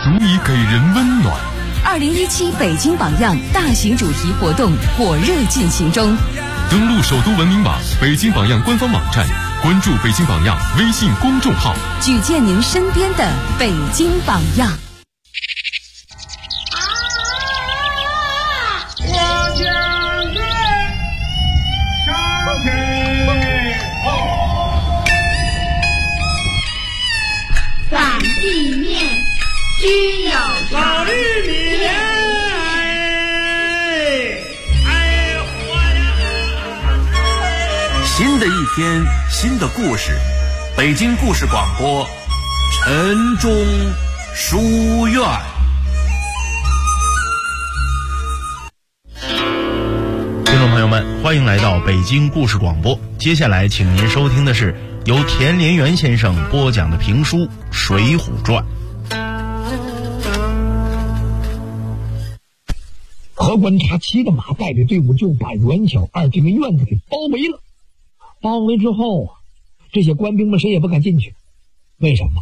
足以给人温暖。 2017北京榜样大型主题活动火热进行中， 登录首都文明网、北京榜样官方网站，关注北京榜样微信公众号， 举荐您身边的北京榜样。 反地面需要老绿米莲， 新的一天，新的故事，北京故事广播，晨钟书院。 听众朋友们，欢迎来到北京故事广播。接下来，请您收听的是由田连元先生播讲的评书《水浒传》。 何观察骑着马带着队伍就把阮小二这个院子给包围了。包围之后啊，这些官兵们谁也不敢进去。为什么？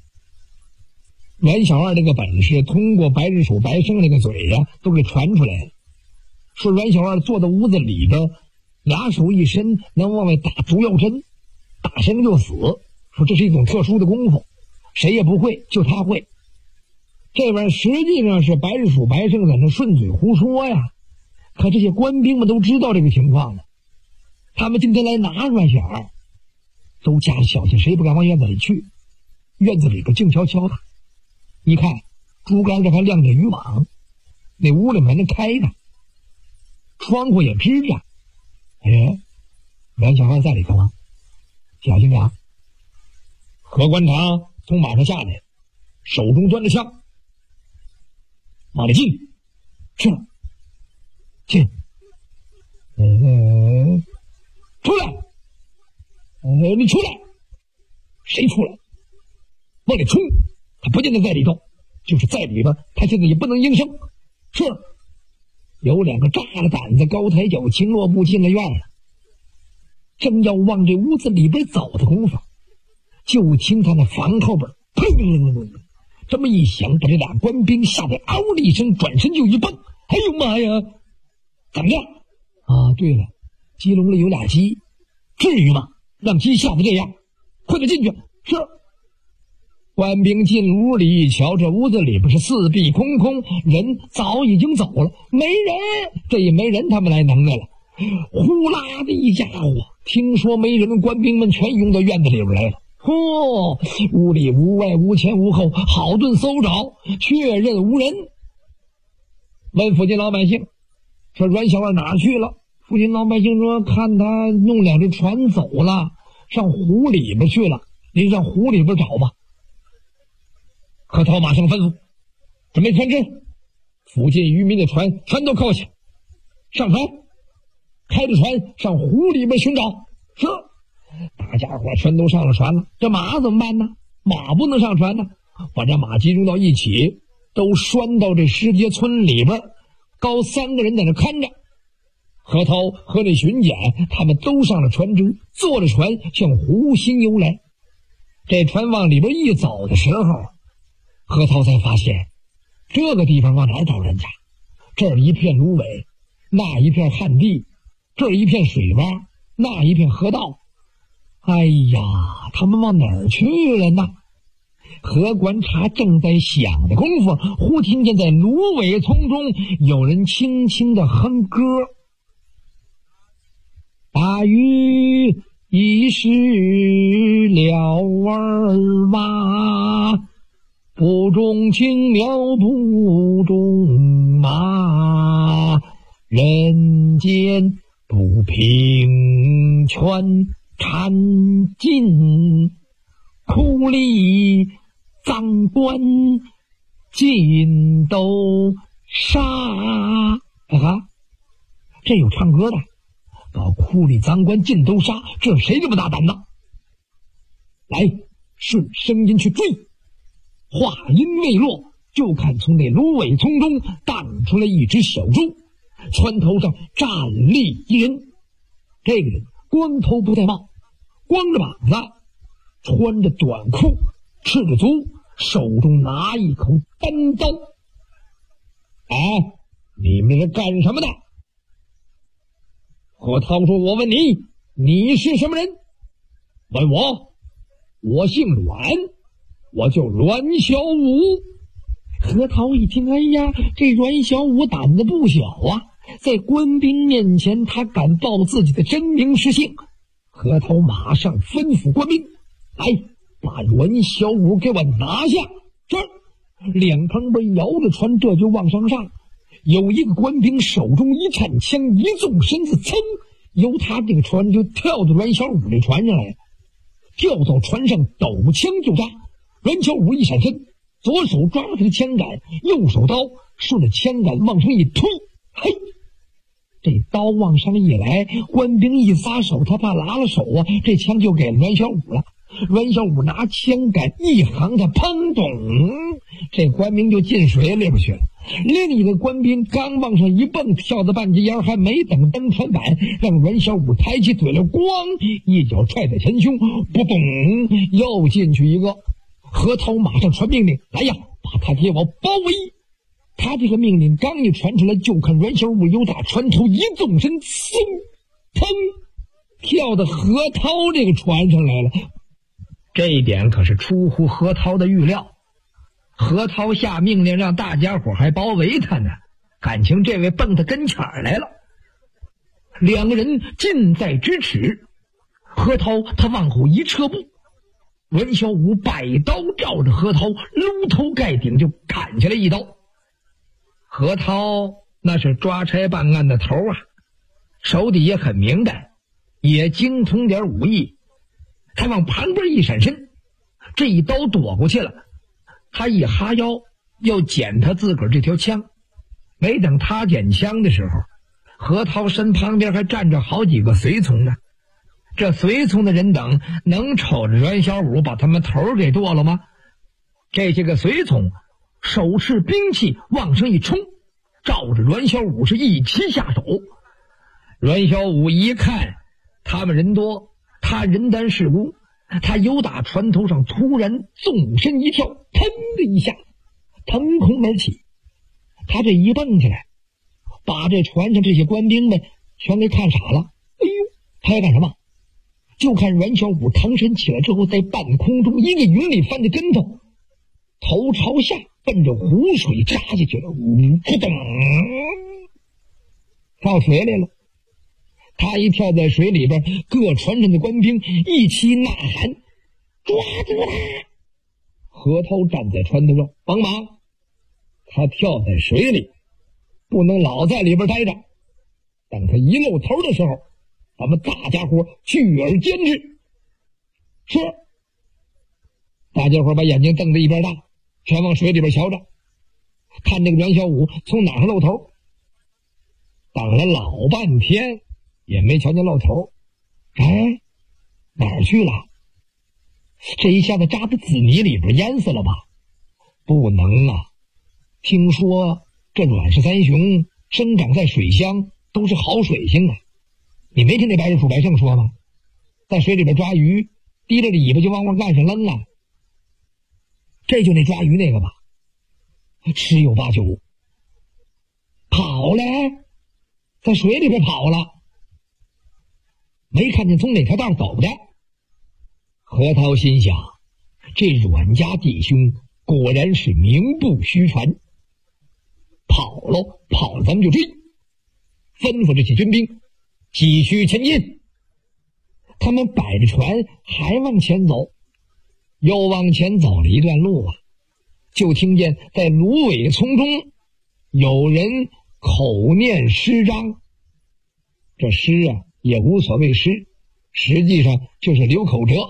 阮小二这个本事通过白日鼠白胜那个嘴呀都给传出来了，说阮小二坐在屋子里边，俩手一伸能往外打毒药针，打生就死，说这是一种特殊的功夫，谁也不会，就他会。这玩意儿实际上是白日鼠白胜在那顺嘴胡说呀，可这些官兵们都知道这个情况了，他们今天来拿阮小二，都加着小心，谁也不敢往院子里去。院子里边静悄悄的，一看竹竿上还晾着渔网，那屋里门开着，窗户也支着。哎，阮小二在里头吗？小心点啊！何观察从马上下来，手中端着枪，往里进，去了，进，出来，你出来，谁出来？往里冲，他不见得在里头，就是在里边，他现在也不能应声。是，有两个炸了胆子、高抬脚、轻落步进了院了。正要往这屋子里边走的功夫，就听他那房后边砰，这么一响，把这俩官兵吓得嗷的一声，转身就一蹦。哎呦妈呀！怎么样？啊，对了，鸡笼里有俩鸡，至于吗？让鸡吓得这样，快点进去。是。官兵进屋里一瞧，这屋子里边是四壁空空，人早已经走了，没人。这也没人，他们来能耐了。呼啦的一家伙，听说没人，官兵们全涌到院子里边来了。屋里屋外屋前屋后好顿搜找，确认无人。问附近老百姓说阮小二哪去了？附近老百姓说看他弄两只船走了，上湖里边去了，您上湖里边找吧。何涛马上吩咐准备船只，附近渔民的船全都扣下，上船，开着船上湖里边寻找。是，大家伙全都上了船了。这马怎么办呢？马不能上船呢，把这马集中到一起，都拴到这石碣村里边，高3个人在那看着。何涛和那巡检他们都上了船只，坐着船向湖心游来。这船往里边一走的时候，何涛才发现这个地方往哪找人家？这儿一片芦苇，那一片旱地，这儿一片水洼，那一片河道。哎呀，他们往哪儿去了呢？何观察正在想的功夫，忽听见在芦苇丛中有人轻轻的哼歌：大雨已湿了儿哇，不种青苗不种马，人间不平全缠尽，苦力脏官尽都杀。这有唱歌的，把苦力脏官尽都杀，这谁这么大胆呢？来，顺声音去追。话音未落，就看从那芦苇丛中荡出来一只小猪，船头上站立一人。这个人光头不戴帽，光着膀子，穿着短裤，赤着足， 手中拿一口单刀。哎，你们是干什么的？何涛说：我问你，你是什么人？问我姓阮，我叫阮小武。何涛一听，哎呀，这阮小武胆子不小啊，在官兵面前他敢报自己的真名实姓。何涛马上吩咐官兵，来，把阮小武给我拿下。这两旁边摇着船，这就往上上。有一个官兵手中一颤枪，一纵身子，噌，由他这个船就跳到阮小武这船上来了，跳到船上抖枪就扎。阮小武一闪身，左手抓住这个枪杆，右手刀顺着枪杆往上一推，嘿，这刀往上一来，官兵一撒手，他怕拉了手啊，这枪就给了阮小武了。阮小武拿枪杆一行，他砰咚，这官兵就进水里边去了。另一个官兵刚往上一蹦，跳到半截沿，还没等登船板，让阮小武抬起腿来，咣一脚踹在前胸，扑咚又进去一个。何涛马上传命令，来呀，把他给我包围。他这个命令刚一传出来，就看阮小武由打船头一纵身，嗖，砰，跳到何涛这个船上来了。这一点可是出乎何涛的预料。何涛下命令让大家伙还包围他呢，感情这位蹦他跟前来了。两个人近在咫尺，何涛他往后一撤步，阮小武摆刀照着何涛搂头盖顶就砍下来一刀。何涛那是抓差办案的头啊，手底也很明白，也精通点武艺。他往旁边一闪身，这一刀躲过去了。他一哈腰要捡他自个儿这条枪，没等他捡枪的时候，何涛身旁边还站着好几个随从呢。这随从的人等能瞅着阮小武把他们头给剁了吗？这些个随从手持兵器往上一冲，照着阮小武是一齐下手。阮小武一看他们人多，他人单势孤，他由打船头上突然纵身一跳，腾的一下腾空而起。他这一蹦起来，把这船上这些官兵们全给看傻了。哎呦，他要干什么？就看阮小武腾身起来之后，在半空中一个云里翻着跟头，头朝下奔着湖水扎下去了，扑腾，跳水里了。他一跳在水里边，各船上的官兵一起呐喊，抓住他！何涛站在船头上帮忙，他跳在水里，不能老在里边待着，等他一露头的时候，咱们大家伙聚而监之。是，大家伙把眼睛瞪得一边大，全往水里边瞧着，看这个阮小武从哪上露头。等了老半天也没瞧见露头。哎，哪儿去了？这一下子扎到紫泥里边淹死了吧？不能啊，听说这阮氏三雄生长在水乡，都是好水性啊。你没听那白日鼠白胜说吗？在水里边抓鱼，提着尾巴就往岸上扔啊。这就那抓鱼那个吧，十有八九跑了，在水里边跑了，没看见从哪条道走的。何涛心想，这阮家弟兄果然是名不虚传，跑了咱们就追，吩咐这些军兵继续前进。他们摆着船还往前走，又往前走了一段路啊，就听见在芦苇丛中有人口念诗章。这诗啊也无所谓诗，实际上就是流口辙。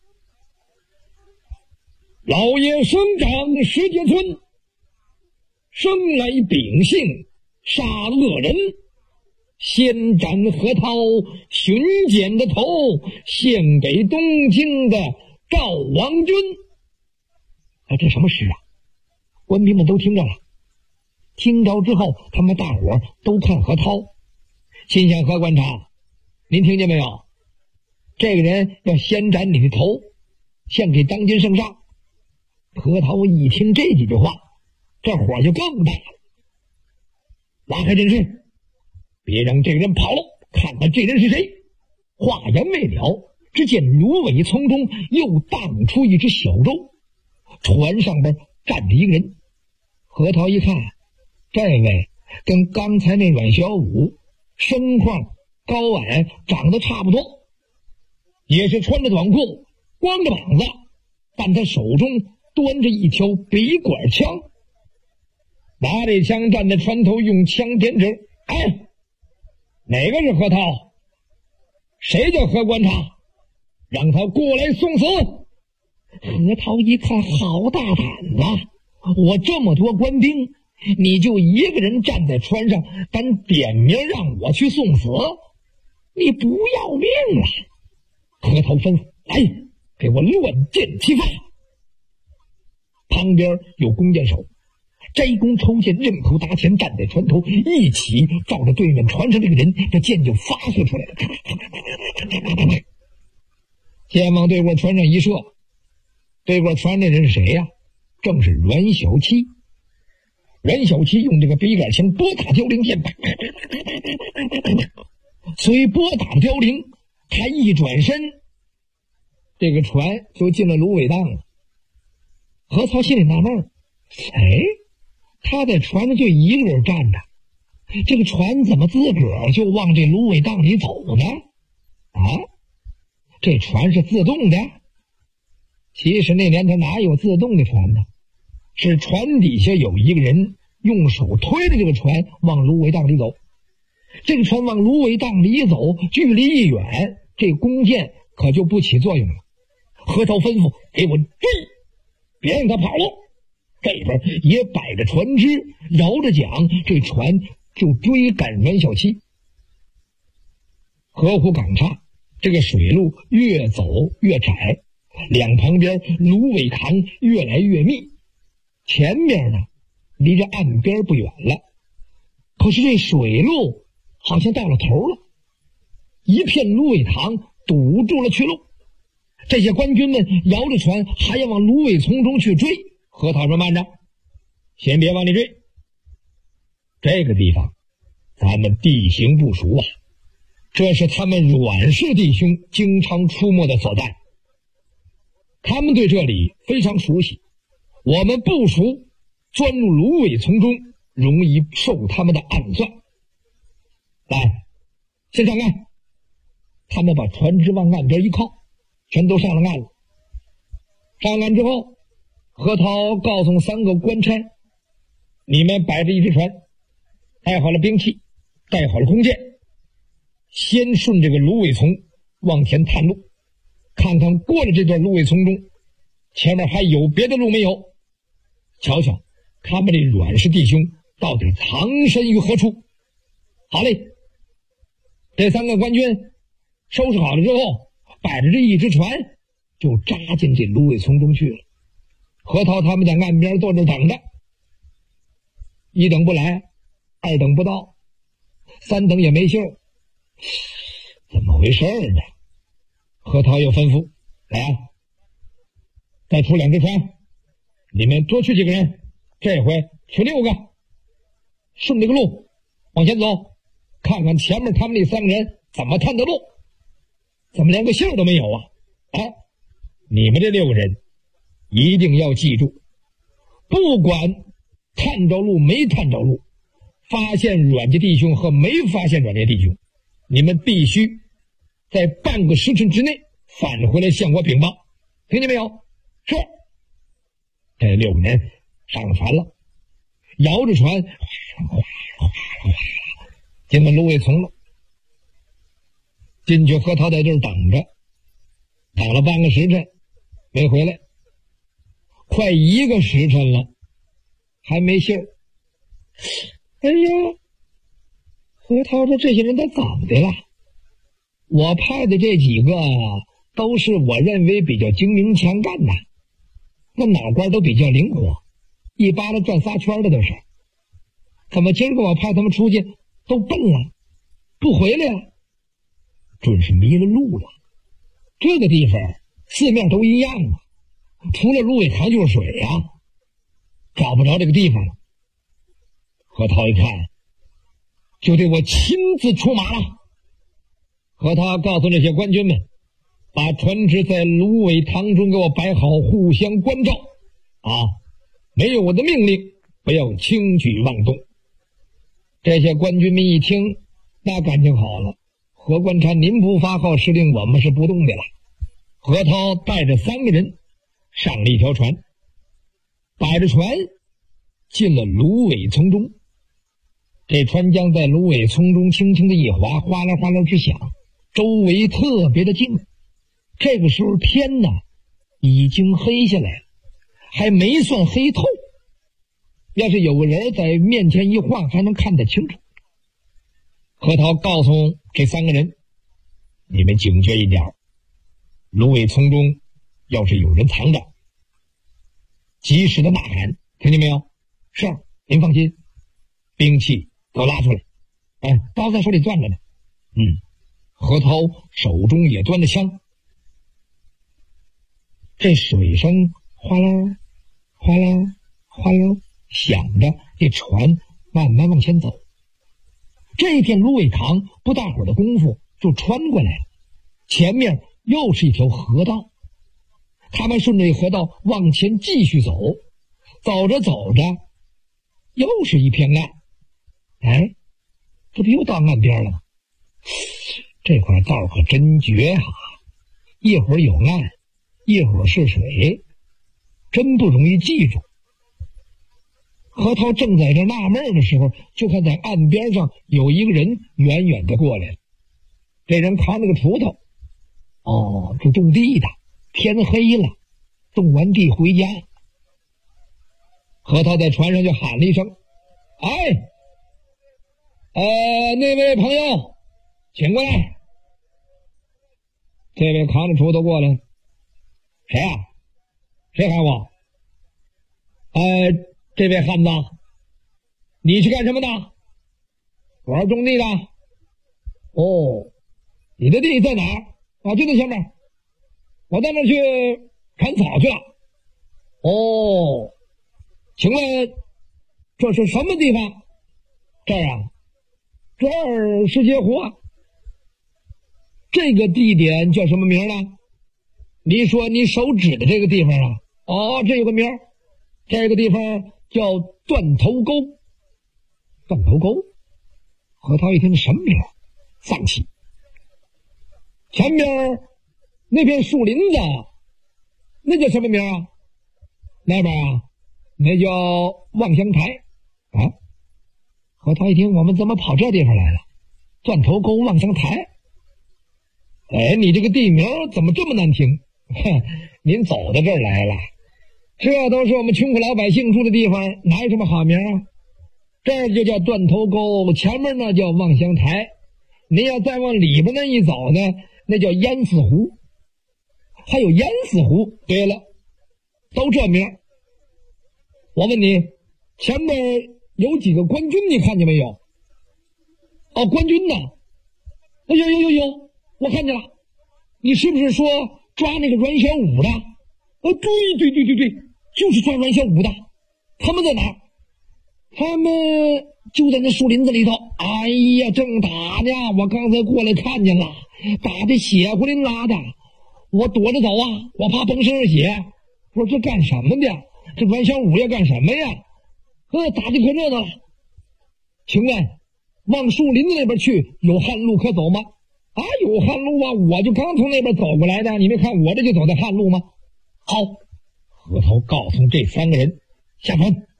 老爷生长石碣村，生来秉性杀恶人，先斩何涛巡检的头，献给东京的赵王军。这什么诗啊？官兵们都听着了。听着之后，他们大伙都看何涛，心想：何官察，您听见没有？这个人要先斩你的头，献给当今圣上。 核桃一听这几句话，这火就更大了。拉开阵势，别让这个人跑了，看看这人是谁。话言未了，只见芦苇丛中又荡出一只小舟，船上边站着一个人。核桃一看，这位跟刚才那阮小五身况高矮长得差不多，也是穿着短裤光着膀子，但他手中端着一条笔管枪，拿着枪站在船头，用枪点指。哎，哪个是核桃？谁叫核观察？让他过来送死。核桃一看，好大胆呐！我这么多官兵，你就一个人站在船上，敢点名让我去送死？你不要命了！核桃吩咐：来，给我乱箭齐发。旁边有弓箭手，摘弓抽箭，扔头搭前，站在船头，一起照着对面船上这个人，这箭就发射出来了。箭往对过船上一射，对过船那人是谁呀？正是阮小七。阮小七用这个笔杆枪拨打凋零箭，随拨打的凋零，他一转身，这个船就进了芦苇荡了。何操心里纳闷，哎，他在船上就一个人站着，这个船怎么自个儿就往这芦苇荡里走呢？啊，这船是自动的？其实那年他哪有自动的船呢？是船底下有一个人用手推着这个船往芦苇荡里走。这个船往芦苇荡里一走，距离一远，这弓箭可就不起作用了。何操吩咐：给我追，别让他跑了。这边也摆着船只，摇着桨，这船就追赶阮小七。河湖港岔，这个水路越走越窄，两旁边芦苇塘越来越密，前面呢离着岸边不远了，可是这水路好像到了头了，一片芦苇塘堵住了去路。这些官军们摇着船还要往芦苇丛中去追。何操说：慢着，先别往里追，这个地方咱们地形不熟啊，这是他们阮氏弟兄经常出没的所在，他们对这里非常熟悉，我们不熟，钻入芦苇丛中容易受他们的暗算。来，先上岸。他们把船只往岸边一靠，全都上了岸了。上岸之后，何操告诉3个官差，你们摆着一只船，带好了兵器，带好了弓箭，先顺这个芦苇丛往前探路，看看过了这段芦苇丛中，前面还有别的路没有，瞧瞧他们这阮氏弟兄到底藏身于何处。好嘞，这3个官军收拾好了之后，摆着这一只船就扎进这芦苇丛中去了。何操他们在岸边坐着等着，一等不来，二等不到，三等也没信儿，怎么回事呢？何操又吩咐：来啊，再出2只船，你们多去几个人，这回去6个，顺这个路往前走，看看前面他们那3个人怎么探的路，怎么连个信儿都没有啊？哎，你们这6个人一定要记住，不管探着路没探着路，发现阮家弟兄和没发现阮家弟兄，你们必须在半个时辰之内返回来向我禀报，听见没有？是。这6个人上了船了，摇着船进了芦苇丛了。进去何操在这儿等着，等了半个时辰没回来，快1个时辰了还没信儿。哎呀，何操说这些人都怎么的了？我派的这几个都是我认为比较精明强干的，那脑瓜都比较灵活，一巴掌转仨圈的都是，怎么今儿个我派他们出去都笨了，不回来了？准是迷了路了。这个地方四面都一样啊， 除了芦苇塘就是水呀，找不着这个地方了。核桃一看，就得我亲自出马了。核桃告诉这些官军们，把船只在芦苇塘中给我摆好，互相关照啊！没有我的命令，不要轻举妄动。这些官军们一听，那感情好了。何官差，您不发号施令，我们是不动的了。何涛带着3个人上了一条船，摆着船进了芦苇丛中。这船桨在芦苇丛中轻轻的一划，哗啦哗啦直响，周围特别的静。这个时候天呢已经黑下来了，还没算黑透。要是有个人在面前一晃，还能看得清楚。何涛告诉这3个人，你们警觉一点，芦苇丛中要是有人藏着，及时的呐喊，听见没有？是，您放心，兵器都拉出来，刀在手里攥着呢。何涛手中也端着枪。这水声哗啦哗啦哗啦响着，这船慢慢往前走。这片芦苇塘不大会儿的功夫就穿过来了，前面又是一条河道。他们顺着河道往前继续走，走着走着又是一片岸。这不又到岸边了吗？这块道可真绝啊，一会儿有岸，一会儿是水，真不容易记住。何涛正在这纳闷的时候，就看在岸边上有一个人远远的过来了。这人扛着个锄头，是种地的。天黑了，种完地回家。何涛在船上就喊了一声：“那位朋友，请过来。”这位扛着锄头过来，谁啊？谁喊我？这位汉子，你去干什么的？我是种地的。你的地在哪儿？就在前面。我到那儿去砍草去了。请问这是什么地方？这儿啊，这儿是些湖啊。这个地点叫什么名呢？你说你手指的这个地方啊？这有个名儿，这个地方叫断头沟。断头沟？何涛一听什么名儿？丧气。前边那片树林子，那叫什么名啊？那边啊，那叫望乡台。何涛一听，我们怎么跑这地方来了？断头沟望乡台。你这个地名怎么这么难听？您走到这儿来了，这都是我们穷苦老百姓住的地方，哪有什么好名啊？这儿就叫断头沟，前面呢叫望乡台。您要再往里边那一走呢，那叫淹死湖。还有淹死湖。对了，都这名。我问你，前面有几个官军，你看见没有？官军呢？有，我看见了。你是不是说抓那个阮小五的？对，就是抓阮小五的。他们在哪儿？他们就在那树林子里头。正打呢，我刚才过来看见了，打得血呼淋拉的。我躲着走啊，我怕崩身上血。我说这干什么的？这阮小五要干什么呀？打得可热闹了。请问往树林子那边去有旱路可走吗？有旱路啊，我就刚从那边走过来的，你没看我这就走在旱路吗？好，何涛告诉这3个人下船。